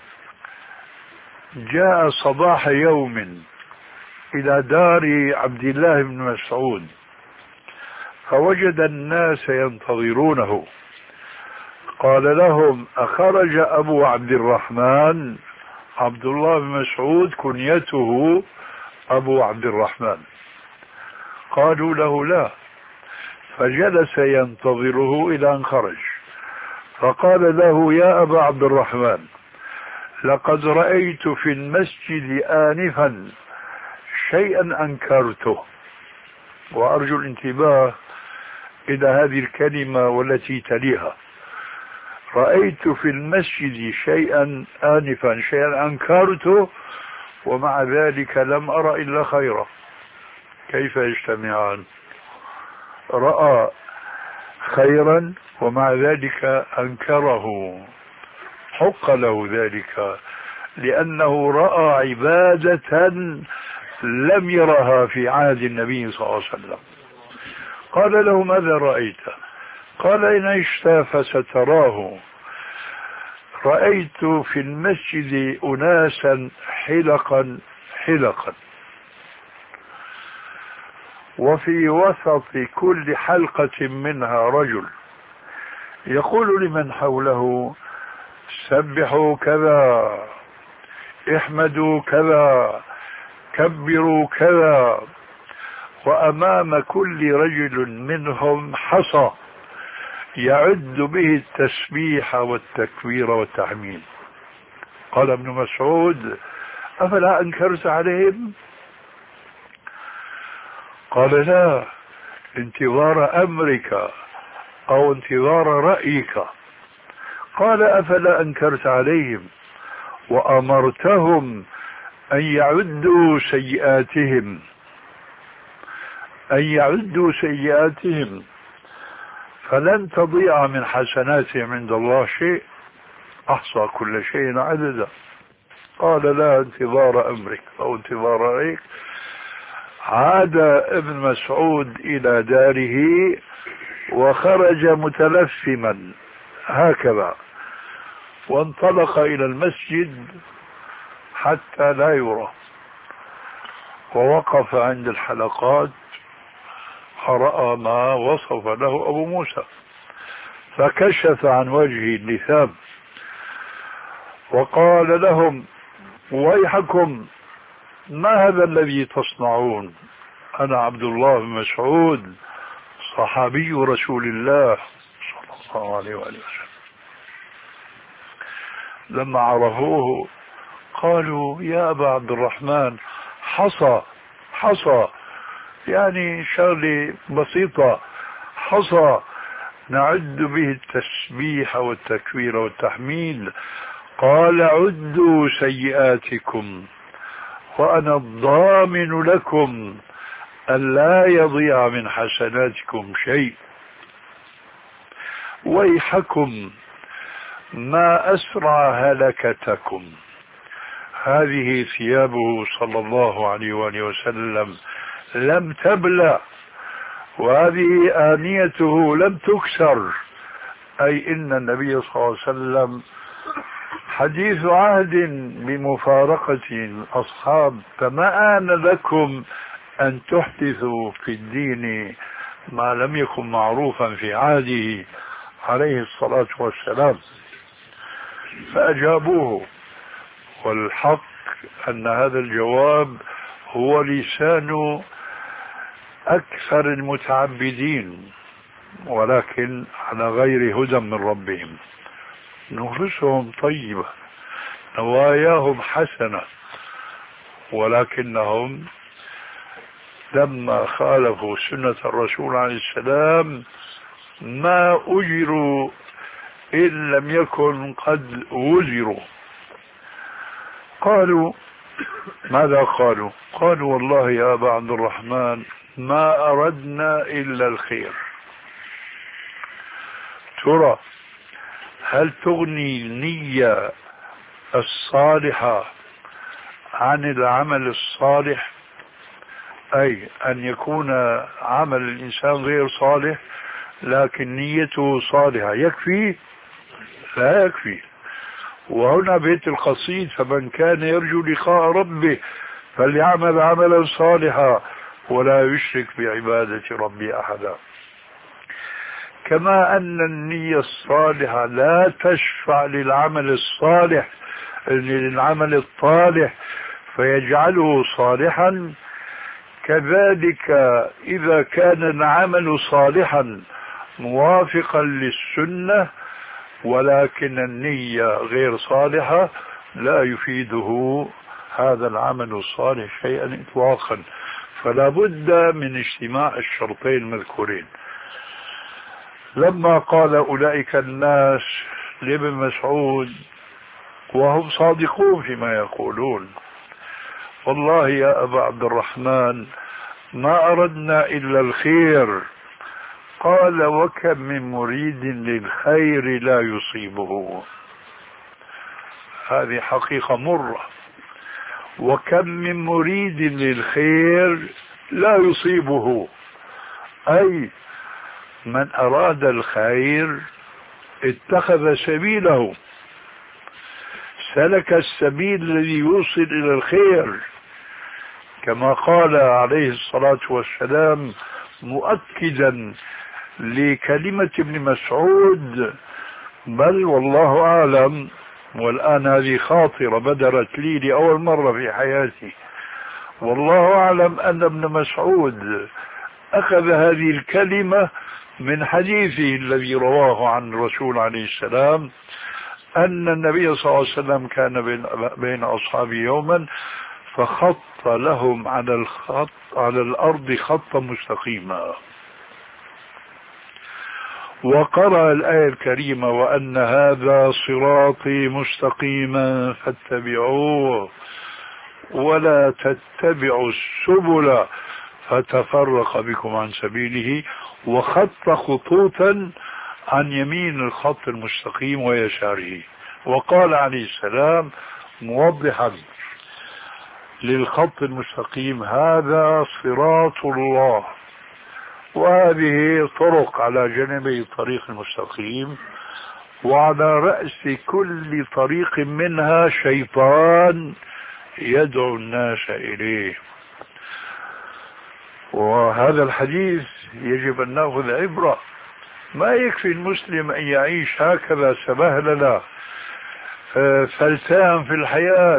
جاء صباح يوم إلى دار عبد الله بن مسعود فوجد الناس ينتظرونه. قال لهم: أخرج أبو عبد الرحمن؟ عبد الله بن مسعود كنيته أبو عبد الرحمن. قالوا له: لا. فجلس ينتظره إلى أن خرج، فقال له: يا أبا عبد الرحمن، لقد رأيت في المسجد آنفا شيئا أنكرته. وأرجو الانتباه إلى هذه الكلمة والتي تليها: رأيت في المسجد شيئا آنفا، شيئا أنكرته، ومع ذلك لم أرى إلا خيرا. كيف يجتمعان؟ رأى خيرا ومع ذلك أنكره، حق له ذلك، لأنه رأى عبادة لم يرها في عهد النبي صلى الله عليه وسلم. قال له: ماذا رأيت؟ قال: إن عشت فستراه. رأيت في المسجد أناسا حلقا حلقا، وفي وسط كل حلقة منها رجل يقول لمن حوله: سبحوا كذا، احمدوا كذا، كبروا كذا. وأمام كل رجل منهم حصى يعد به التسبيح والتكبير والتحميد. قال ابن مسعود: أفلا أنكرت عليهم؟ قال: لا، انتظار أمرك أو انتظار رأيك. قال: أفلا أنكرت عليهم وأمرتهم أن يعدوا سيئاتهم أن يعدوا سيئاتهم فلن تضيع من حسناتهم عند الله شيء، أحصى كل شيء عددا. قال: لا، انتظار أمرك أو انتظار رأيك. عاد ابن مسعود إلى داره وخرج متلثما هكذا، وانطلق إلى المسجد حتى لا يرى، ووقف عند الحلقات فرأى ما وصف له أبو موسى، فكشف عن وجهه اللثام وقال لهم: ويحكم، ما هذا الذي تصنعون؟ أنا عبد الله بن مسعود صحابي رسول الله صلى الله عليه وآله وسلم. لما عرفوه قالوا: يا أبا عبد الرحمن، حصى حصى، يعني شغلة بسيطة، حصى نعد به التسبيح والتكبير والتحميد. قال: عدوا سيئاتكم وأنا الضامن لكم أن لا يضيع من حسناتكم شيء. ويحكم، ما أسرع هلكتكم. هذه ثيابه صلى الله عليه وآله وسلم لم تبلى، وهذه آنيته لم تكسر، أي إن النبي صلى الله عليه وسلم حديث عهد بمفارقة الأصحاب، فما آن لكم أن تحدثوا في الدين ما لم يكن معروفا في عهده عليه الصلاة والسلام. فأجابوه، والحق أن هذا الجواب هو لسان أكثر المتعبدين، ولكن على غير هدى من ربهم. نفوسهم طيبة، نواياهم حسنة، ولكنهم لما خالفوا سنة الرسول عليه السلام ما أجروا إن لم يكن قد وزروا. قالوا: ماذا قالوا؟ قالوا: والله يا أبا عبد الرحمن ما أردنا إلا الخير. ترى هل تغني النية الصالحة عن العمل الصالح؟ أي أن يكون عمل الإنسان غير صالح لكن نيته صالحة يكفي؟ لا يكفي. وهنا بيت القصيد: فمن كان يرجو لقاء ربه فليعمل عملا صالحا ولا يشرك بعبادة ربه أحدا. كما أن النية الصالحة لا تشفع للعمل الصالح للعمل الطالح فيجعله صالحا، كذلك إذا كان العمل صالحا موافقا للسنة ولكن النية غير صالحة لا يفيده هذا العمل الصالح شيئا إطلاقا. فلا بد من اجتماع الشرطين المذكورين. لما قال أولئك الناس لابن مسعود وهم صادقون فيما يقولون: والله يا أبا عبد الرحمن ما أردنا إلا الخير، قال: وكم من مريد للخير لا يصيبه. هذه حقيقة مرة. وكم من مريد للخير لا يصيبه، أي من أراد الخير اتخذ سبيله، سلك السبيل الذي يوصل إلى الخير، كما قال عليه الصلاة والسلام مؤكدا لكلمة ابن مسعود: بل والله أعلم، والآن هذه خاطرة بدرت لي لأول مرة في حياتي، والله أعلم أن ابن مسعود أخذ هذه الكلمة من حديثه الذي رواه عن الرسول عليه السلام أن النبي صلى الله عليه وسلم كان بين, بين أصحابه يوما فخط لهم على الخط على الأرض خطا مستقيما، وقرأ الآية الكريمة: وأن هذا صراطي مستقيما فاتبعوه ولا تتبعوا السبل فتفرق بكم عن سبيله، وخط خطوطا عن يمين الخط المستقيم ويساره. وقال عليه السلام موضحا للخط المستقيم: هذا صراط الله. وهذه طرق على جانبي الطريق المستقيم، وعلى رأس كل طريق منها شيطان يدعو الناس إليه. وهذا الحديث يجب أن نأخذ عبرة. ما يكفي المسلم أن يعيش هكذا سبهللة فلتان في الحياة: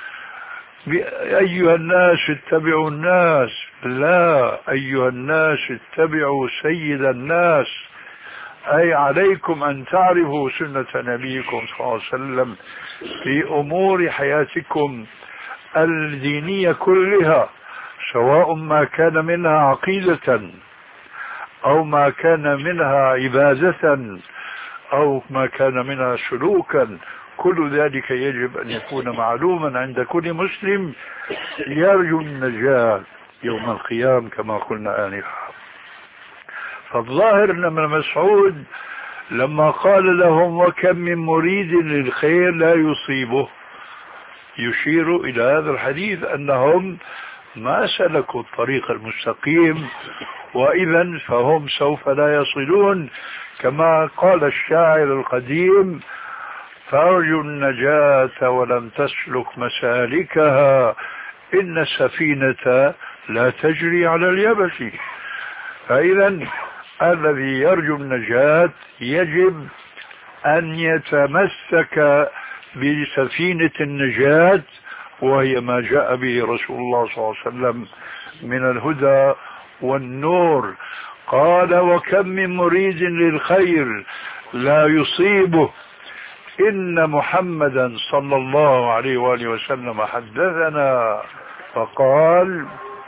أيها الناس اتبعوا الناس. لا، أيها الناس اتبعوا سيد الناس، أي عليكم أن تعرفوا سنة نبيكم صلى الله عليه وسلم في أمور حياتكم الدينية كلها، سواء ما كان منها عقيدة أو ما كان منها عبادة أو ما كان منها سلوكا. كل ذلك يجب أن يكون معلوما عند كل مسلم يرجو النجاة يوم القيامة كما قلنا آنفا. فالظاهر أن ابن مسعود لما قال لهم: وكم من مريد للخير لا يصيبه، يشير إلى هذا الحديث أنهم ما سلكوا الطريق المستقيم، وإذا فهم سوف لا يصلون، كما قال الشاعر القديم: فأرجو النجاة ولم تسلك مسالكها، إن السفينة لا تجري على اليبس. فإذا الذي يرجو النجاة يجب أن يتمسك بسفينة النجاة، وهي ما جاء به رسول الله صلى الله عليه وسلم من الهدى والنور. قال: وكم من مريد للخير لا يصيبه، إن محمدا صلى الله عليه وآله وسلم حدثنا فقال: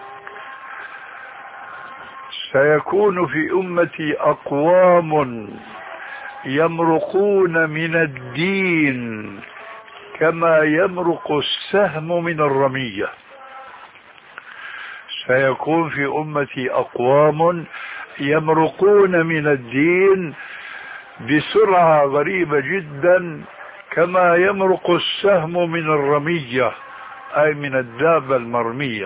سيكون في أمتي أقوام يمرقون من الدين كما يمرق السهم من الرمية. سيكون في أمتي أقوام يمرقون من الدين بسرعة غريبة جدا كما يمرق السهم من الرمية، أي من الدابة المرمية.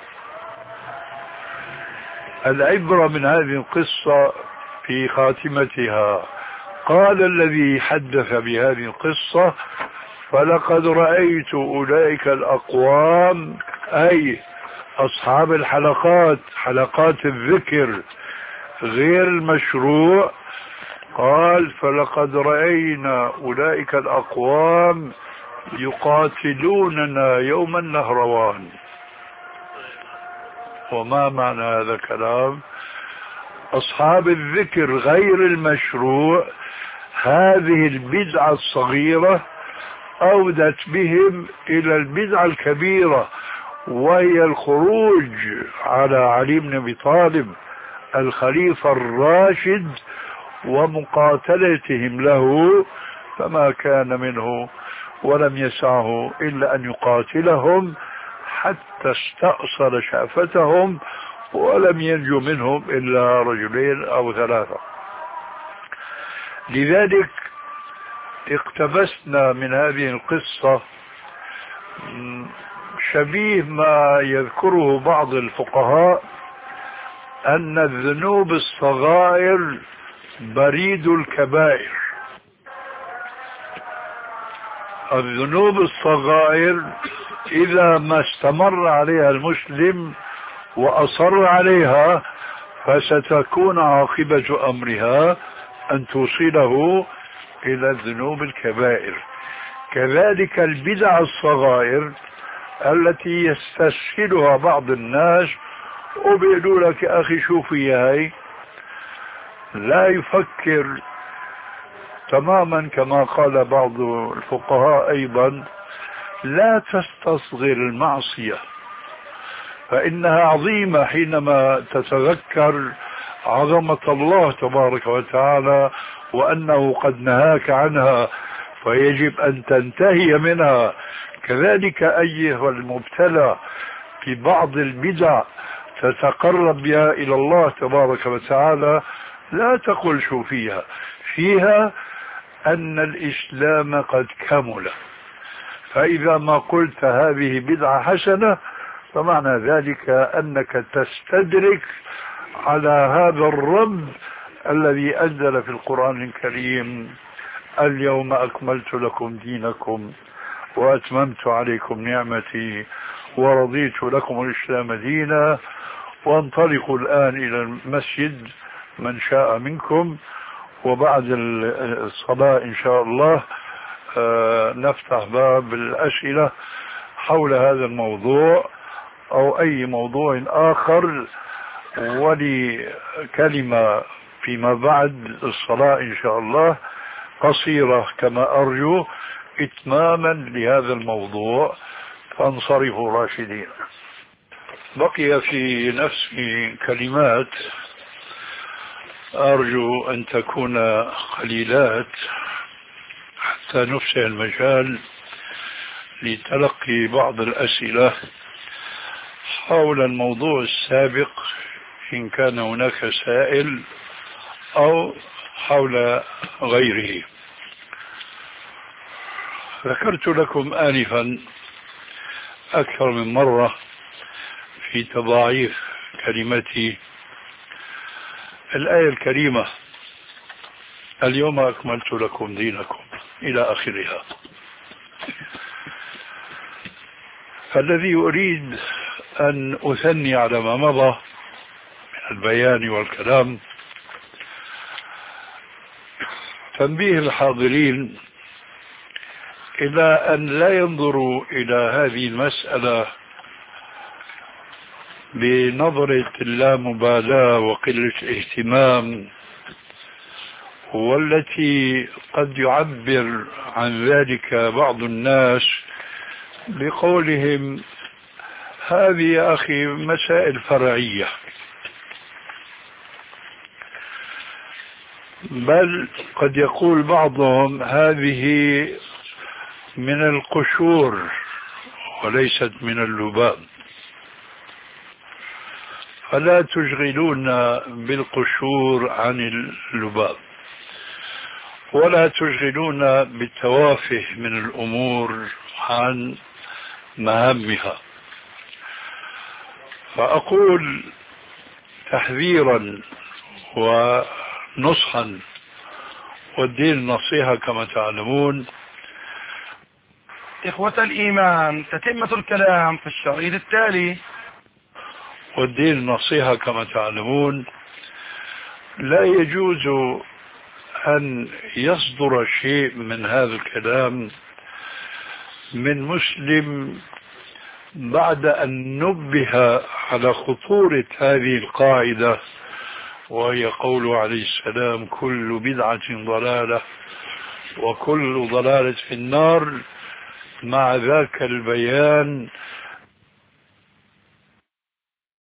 العبرة من هذه القصة في خاتمتها. قال الذي حدث بهذه القصة: فلقد رأيت أولئك الأقوام، أي أصحاب الحلقات، حلقات الذكر غير المشروع، قال فلقد رأينا أولئك الأقوام يقاتلوننا يوم النهروان. وما معنى هذا الكلام؟ أصحاب الذكر غير المشروع هذه البدعة الصغيرة أودت بهم إلى البدعة الكبيرة، وهي الخروج على علي بن أبي طالب الخليفة الراشد ومقاتلتهم له، فما كان منه ولم يسعه إلا أن يقاتلهم حتى استأصل شأفتهم، ولم ينجو منهم إلا رجلين أو ثلاثة. لذلك اقتبسنا من هذه القصة شبيه ما يذكره بعض الفقهاء أن الذنوب الصغائر بريد الكبائر. الذنوب الصغائر إذا ما استمر عليها المسلم وأصر عليها فستكون عاقبة أمرها أن توصله إلى الذنوب الكبائر. كذلك البدع الصغائر التي يستسهلها بعض الناس وبيقولوا لك يا أخي شوفي هاي، لا يفكر تماما كما قال بعض الفقهاء أيضا لا تستصغر المعصية فإنها عظيمة حينما تتذكر عظمة الله تبارك وتعالى وأنه قد نهاك عنها فيجب أن تنتهي منها. كذلك أيها المبتلى في بعض البدع تتقرب بها إلى الله تبارك وتعالى لا تقل شو فيها، فيها أن الإسلام قد كمل، فإذا ما قلت هذه بدعة حسنة فمعنى ذلك أنك تستدرك على هذا الرب الذي أنزل في القرآن الكريم اليوم أكملت لكم دينكم وأتممت عليكم نعمتي ورضيت لكم الإسلام دينا، وانطلقوا الآن إلى المسجد من شاء منكم، وبعد الصلاة إن شاء الله نفتح باب الأسئلة حول هذا الموضوع أو أي موضوع آخر. ولي كلمة فيما بعد الصلاة إن شاء الله قصيرة كما أرجو إتماما لهذا الموضوع، فانصرفوا راشدين. بقي في نفسي كلمات أرجو أن تكون قليلات حتى نفسح المجال لتلقي بعض الأسئلة حول الموضوع السابق إن كان هناك سائل أو حول غيره. ذكرت لكم آنفا أكثر من مرة في تضاعيف كلمتي الآية الكريمة اليوم أكملت لكم دينكم إلى آخرها. فالذي أريد أن أثني على ما مضى من البيان والكلام تنبيه الحاضرين إلى أن لا ينظروا إلى هذه المسألة بنظرة اللامبالاة وقلة اهتمام، والتي قد يعبر عن ذلك بعض الناس بقولهم هذه يا أخي مسائل فرعية، بل قد يقول بعضهم هذه من القشور وليست من اللباب، فلا تشغلونا بالقشور عن اللباب ولا تشغلونا بالتوافه من الأمور عن مهامها. فأقول تحذيرا ونصحا، والدين النصيحة كما تعلمون. إخوة الإيمان، تتمة الكلام في الشريط التالي. والدين النصيحة كما تعلمون لا يجوز أن يصدر شيء من هذا الكلام من مسلم بعد أن نبه على خطورة هذه القاعدة، وهي قوله عليه السلام: كل بدعة ضلالة وكل ضلالة في النار، مع ذاك البيان